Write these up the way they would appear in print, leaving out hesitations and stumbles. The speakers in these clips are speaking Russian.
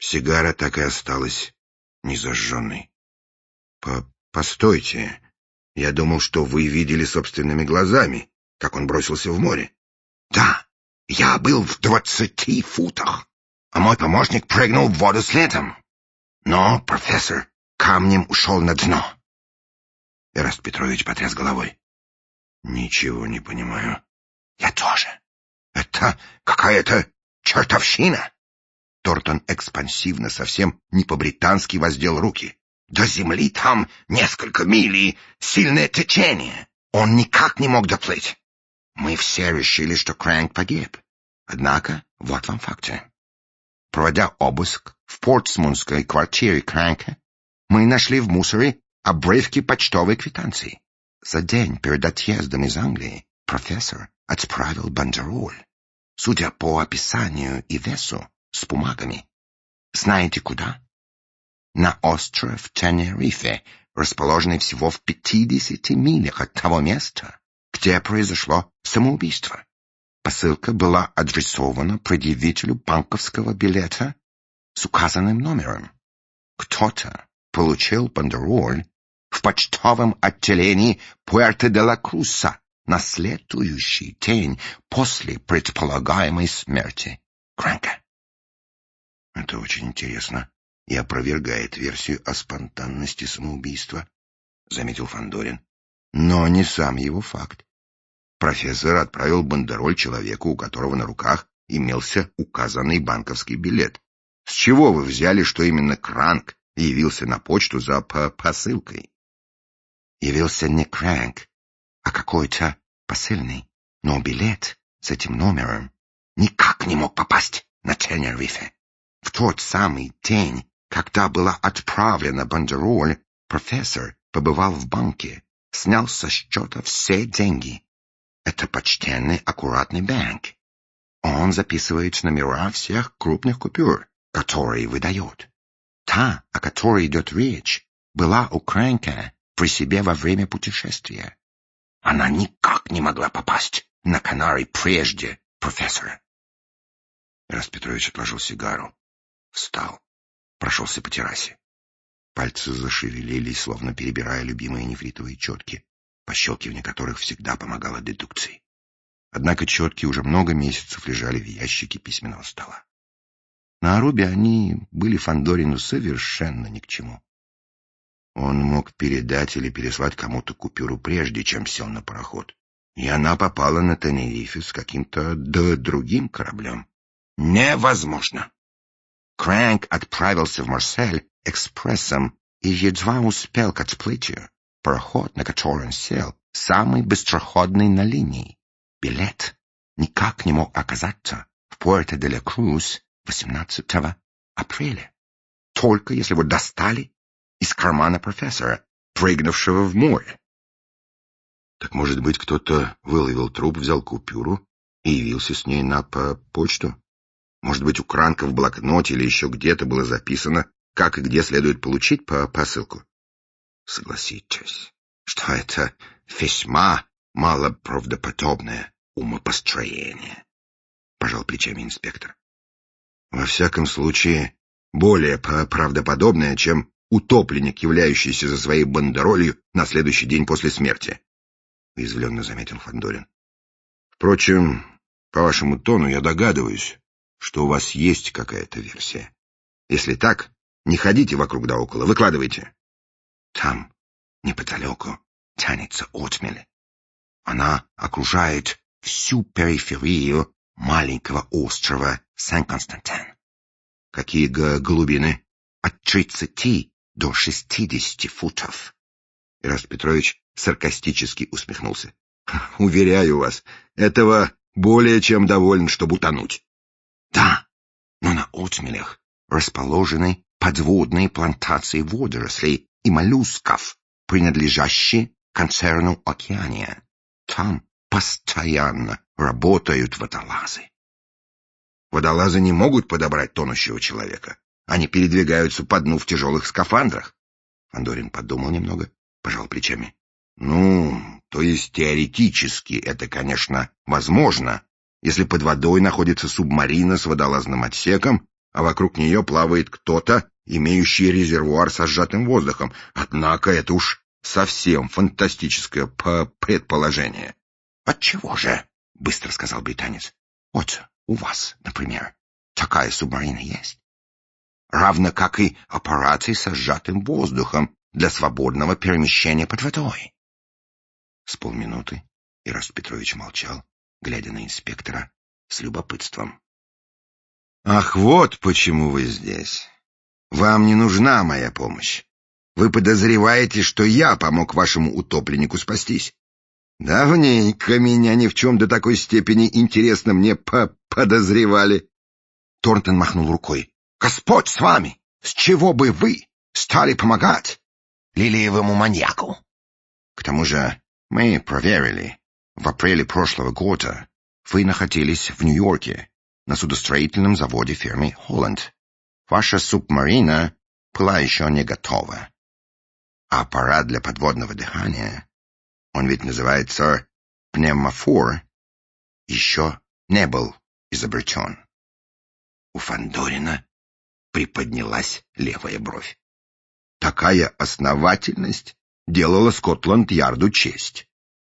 Сигара так и осталась незажженной. Постойте, я думал, что вы видели собственными глазами, как он бросился в море. Да, я был в 20 футах, а мой помощник прыгнул в воду следом. Но профессор камнем ушел на дно. Эраст Петрович потряс головой. Ничего не понимаю. Я тоже. Это какая-то чертовщина. Тортон экспансивно, совсем не по-британски воздел руки. До земли там несколько миль и сильное течение. Он никак не мог доплыть. Мы все решили, что Крэнк погиб. Однако, вот вам факты. Проводя обыск в портсмутской квартире Крэнка, мы нашли в мусоре обрывки почтовой квитанции. За день перед отъездом из Англии профессор отправил бандероль, судя по описанию и весу, с бумагами. Знаете куда? На остров Тенерифе, расположенный всего в 50 милях от того места, где произошло самоубийство. Посылка была адресована предъявителю банковского билета с указанным номером. Кто-то получил бандероль в почтовом отделении Пуэрто-де-ла-Круса на следующий день после предполагаемой смерти Крэнка. Это очень интересно и опровергает версию о спонтанности самоубийства, заметил Фандорин. Но не сам его факт. Профессор отправил бандероль человеку, у которого на руках имелся указанный банковский билет. С чего вы взяли, что именно Крэнк явился на почту за посылкой? Явился не Крэнк, а какой-то посыльный, но билет с этим номером никак не мог попасть на Тенерифе. В тот самый день, когда была отправлена бандероль, профессор побывал в банке, снял со счета все деньги. Это почтенный, аккуратный банк. Он записывает номера всех крупных купюр, которые выдает. Та, о которой идет речь, была у Крэнка при себе во время путешествия. Она никак не могла попасть на Канары прежде профессора. Эраст Петрович отложил сигару, встал, прошелся по террасе. Пальцы зашевелились, словно перебирая любимые нефритовые четки, пощелкивание которых всегда помогало дедукции. Однако четки уже много месяцев лежали в ящике письменного стола. На Арубе они были Фандорину совершенно ни к чему. Он мог передать или переслать кому-то купюру прежде, чем сел на пароход, и она попала на Тенерифе с каким-то другим кораблем. Невозможно. Крэнк отправился в Марсель экспрессом и едва успел к отплытию. Пароход, на который он сел, самый быстроходный на линии. Билет никак не мог оказаться в Пуэрто-де-ла-Крус 18 апреля. Только если его достали из кармана профессора, прыгнувшего в море. Так, может быть, кто-то выловил труп, взял купюру и явился с ней на почту? Может быть, у Крэнка в блокноте или еще где-то было записано, как и где следует получить посылку? Согласитесь, что это весьма малоправдоподобное умопостроение, пожал плечами инспектор. Во всяком случае, более правдоподобное, чем утопленник, являющийся за своей бандеролью на следующий день после смерти, уязвленно заметил Фандорин. Впрочем, по вашему тону я догадываюсь, что у вас есть какая-то версия. Если так, не ходите вокруг да около, выкладывайте. Там, неподалеку, тянется отмель. Она окружает всю периферию маленького острова Сен-Константин. Какие глубины? От 30 до 60 футов. Эраст Петрович саркастически усмехнулся. Уверяю вас, этого более чем довольно, чтобы утонуть. Да, но на отмелях расположены подводные плантации водорослей и моллюсков, принадлежащие концерну «Океания». Там постоянно работают водолазы. Водолазы не могут подобрать тонущего человека. Они передвигаются по дну в тяжелых скафандрах. Фандорин подумал немного, пожал плечами. Ну, то есть теоретически это, конечно, возможно, если под водой находится субмарина с водолазным отсеком, а вокруг нее плавает кто-то, имеющий резервуар со сжатым воздухом. Однако это уж совсем фантастическое предположение. — Отчего же? — быстро сказал британец. — Вот у вас, например, такая субмарина есть. Равно как и аппараты со сжатым воздухом для свободного перемещения под водой. С полминуты Ираст Петрович молчал, глядя на инспектора с любопытством. — Ах, вот почему вы здесь. Вам не нужна моя помощь. Вы подозреваете, что я помог вашему утопленнику спастись. Давненько меня ни в чем до такой степени интересно мне подозревали. Торнтон махнул рукой. — Господь с вами! С чего бы вы стали помогать лилиевому маньяку? К тому же мы проверили. В апреле прошлого года вы находились в Нью-Йорке на судостроительном заводе фирмы «Холланд». Ваша субмарина была еще не готова. А аппарат для подводного дыхания, он ведь называется пневмофор, еще не был изобретен. У Фандорина приподнялась левая бровь. Такая основательность делала Скотланд-Ярду честь.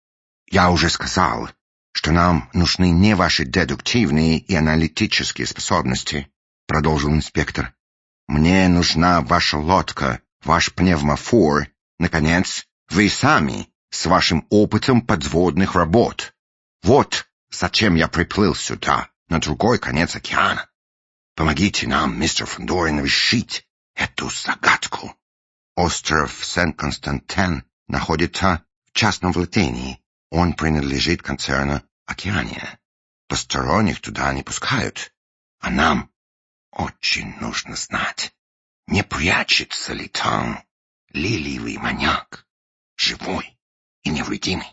Я уже сказал, что нам нужны не ваши дедуктивные и аналитические способности, продолжил инспектор. Мне нужна ваша лодка, ваш пневмофор, наконец, вы сами с вашим опытом подводных работ. Вот зачем я приплыл сюда, на другой конец океана. Помогите нам, мистер Фандорин, решить эту загадку. Остров Сент-Константин находится в частном владении. Он принадлежит концерну «Океания». Посторонних туда не пускают. А нам очень нужно знать, не прячется ли там лилиевый маньяк, живой и невредимый.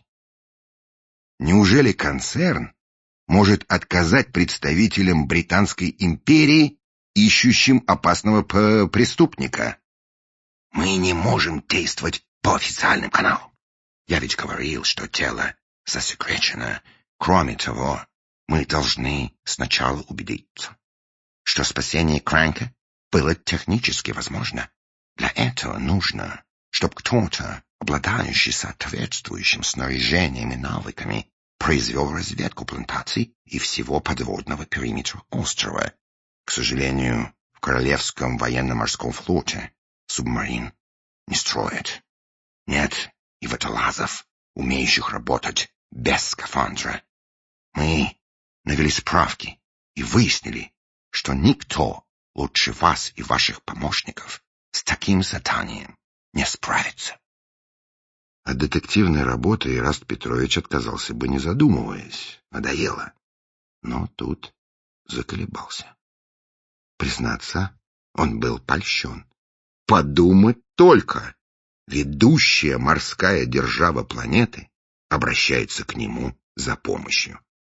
Неужели концерн может отказать представителям Британской империи, ищущим опасного преступника? Мы не можем действовать по официальным каналам. Я ведь говорил, что дело засекречено. Кроме того, мы должны сначала убедиться, что спасение Крэнка было технически возможно. Для этого нужно, чтобы кто-то, обладающий соответствующим снаряжением и навыками, произвел разведку плантаций и всего подводного периметра острова. К сожалению, в Королевском военно-морском флоте субмарин не строят. Нет и водолазов, умеющих работать без скафандра. Мы навели справки и выяснили, что никто лучше вас и ваших помощников с таким заданием не справится. От детективной работы Ираст Петрович отказался бы, не задумываясь. Надоело. Но тут заколебался. Признаться, он был польщен. Подумать только! Ведущая морская держава планеты обращается к нему за помощью.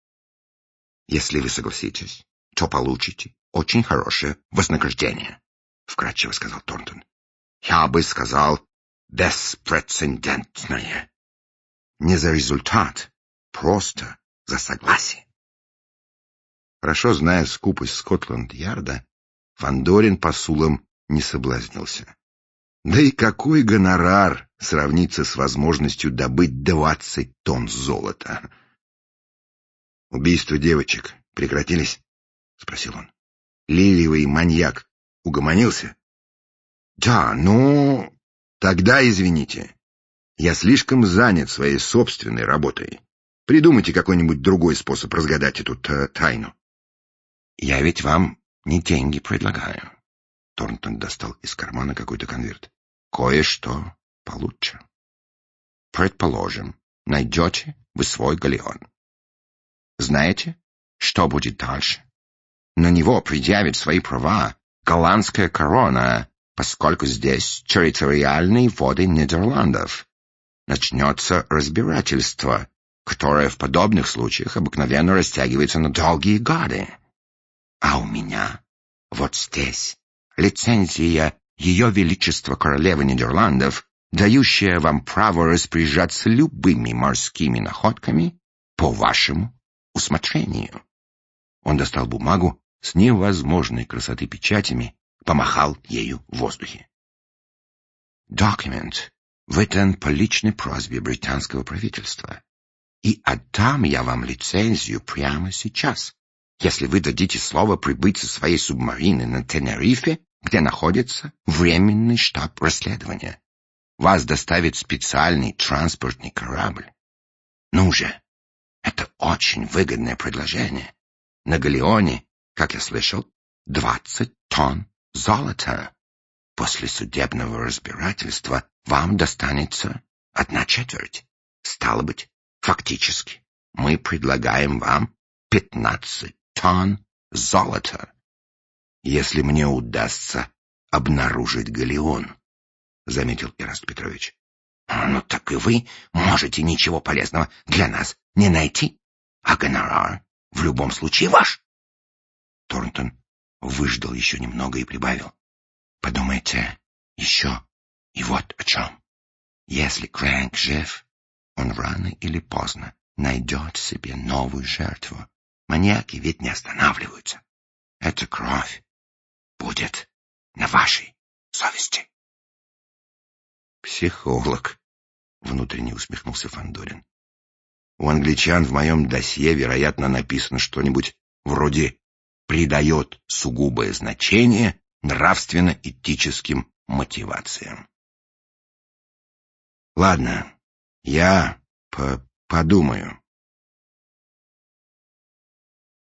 Если вы согласитесь, то получите очень хорошее вознаграждение, — вкратчиво сказал Торнтон. Я бы сказал, беспрецедентное. Не за результат, просто за согласие. Хорошо зная скупость Скотланд-Ярда, Фандорин посулом не соблазнился. Да и какой гонорар сравнится с возможностью добыть 20 тонн золота? Убийства девочек прекратились? — спросил он. Лилиевый маньяк угомонился? — Да, но... Тогда извините. Я слишком занят своей собственной работой. Придумайте какой-нибудь другой способ разгадать эту тайну. Я ведь вам не деньги предлагаю. Торнтон достал из кармана какой-то конверт. Кое-что получше. Предположим, найдете вы свой галеон. Знаете, что будет дальше? На него предъявит свои права голландская корона, поскольку здесь территориальные воды Нидерландов. Начнется разбирательство, которое в подобных случаях обыкновенно растягивается на долгие годы. А у меня вот здесь лицензия Ее Величества Королевы Нидерландов, дающая вам право распоряжаться любыми морскими находками по вашему усмотрению. Он достал бумагу с невозможной красоты печатями, помахал ею в воздухе. «Документ выдан по личной просьбе британского правительства, и отдам я вам лицензию прямо сейчас, если вы дадите слово прибыть со своей субмарины на Тенерифе, где находится временный штаб расследования. Вас доставит специальный транспортный корабль. Ну же, это очень выгодное предложение. На галеоне, как я слышал, 20 тонн золота. После судебного разбирательства вам достанется 1/4. Стало быть, фактически, мы предлагаем вам 15 тонн золота. Если мне удастся обнаружить галеон, — заметил Эраст Петрович. Ну так и вы можете ничего полезного для нас не найти, а гонорар в любом случае ваш. Торнтон выждал еще немного и прибавил. Подумайте еще и вот о чем. Если Крэнк жив, он рано или поздно найдет себе новую жертву. Маньяки ведь не останавливаются. Эта кровь будет на вашей совести. Психолог, внутренне усмехнулся Фандорин. У англичан в моем досье, вероятно, написано что-нибудь вроде «придает сугубое значение нравственно-этическим мотивациям». Ладно, я подумаю.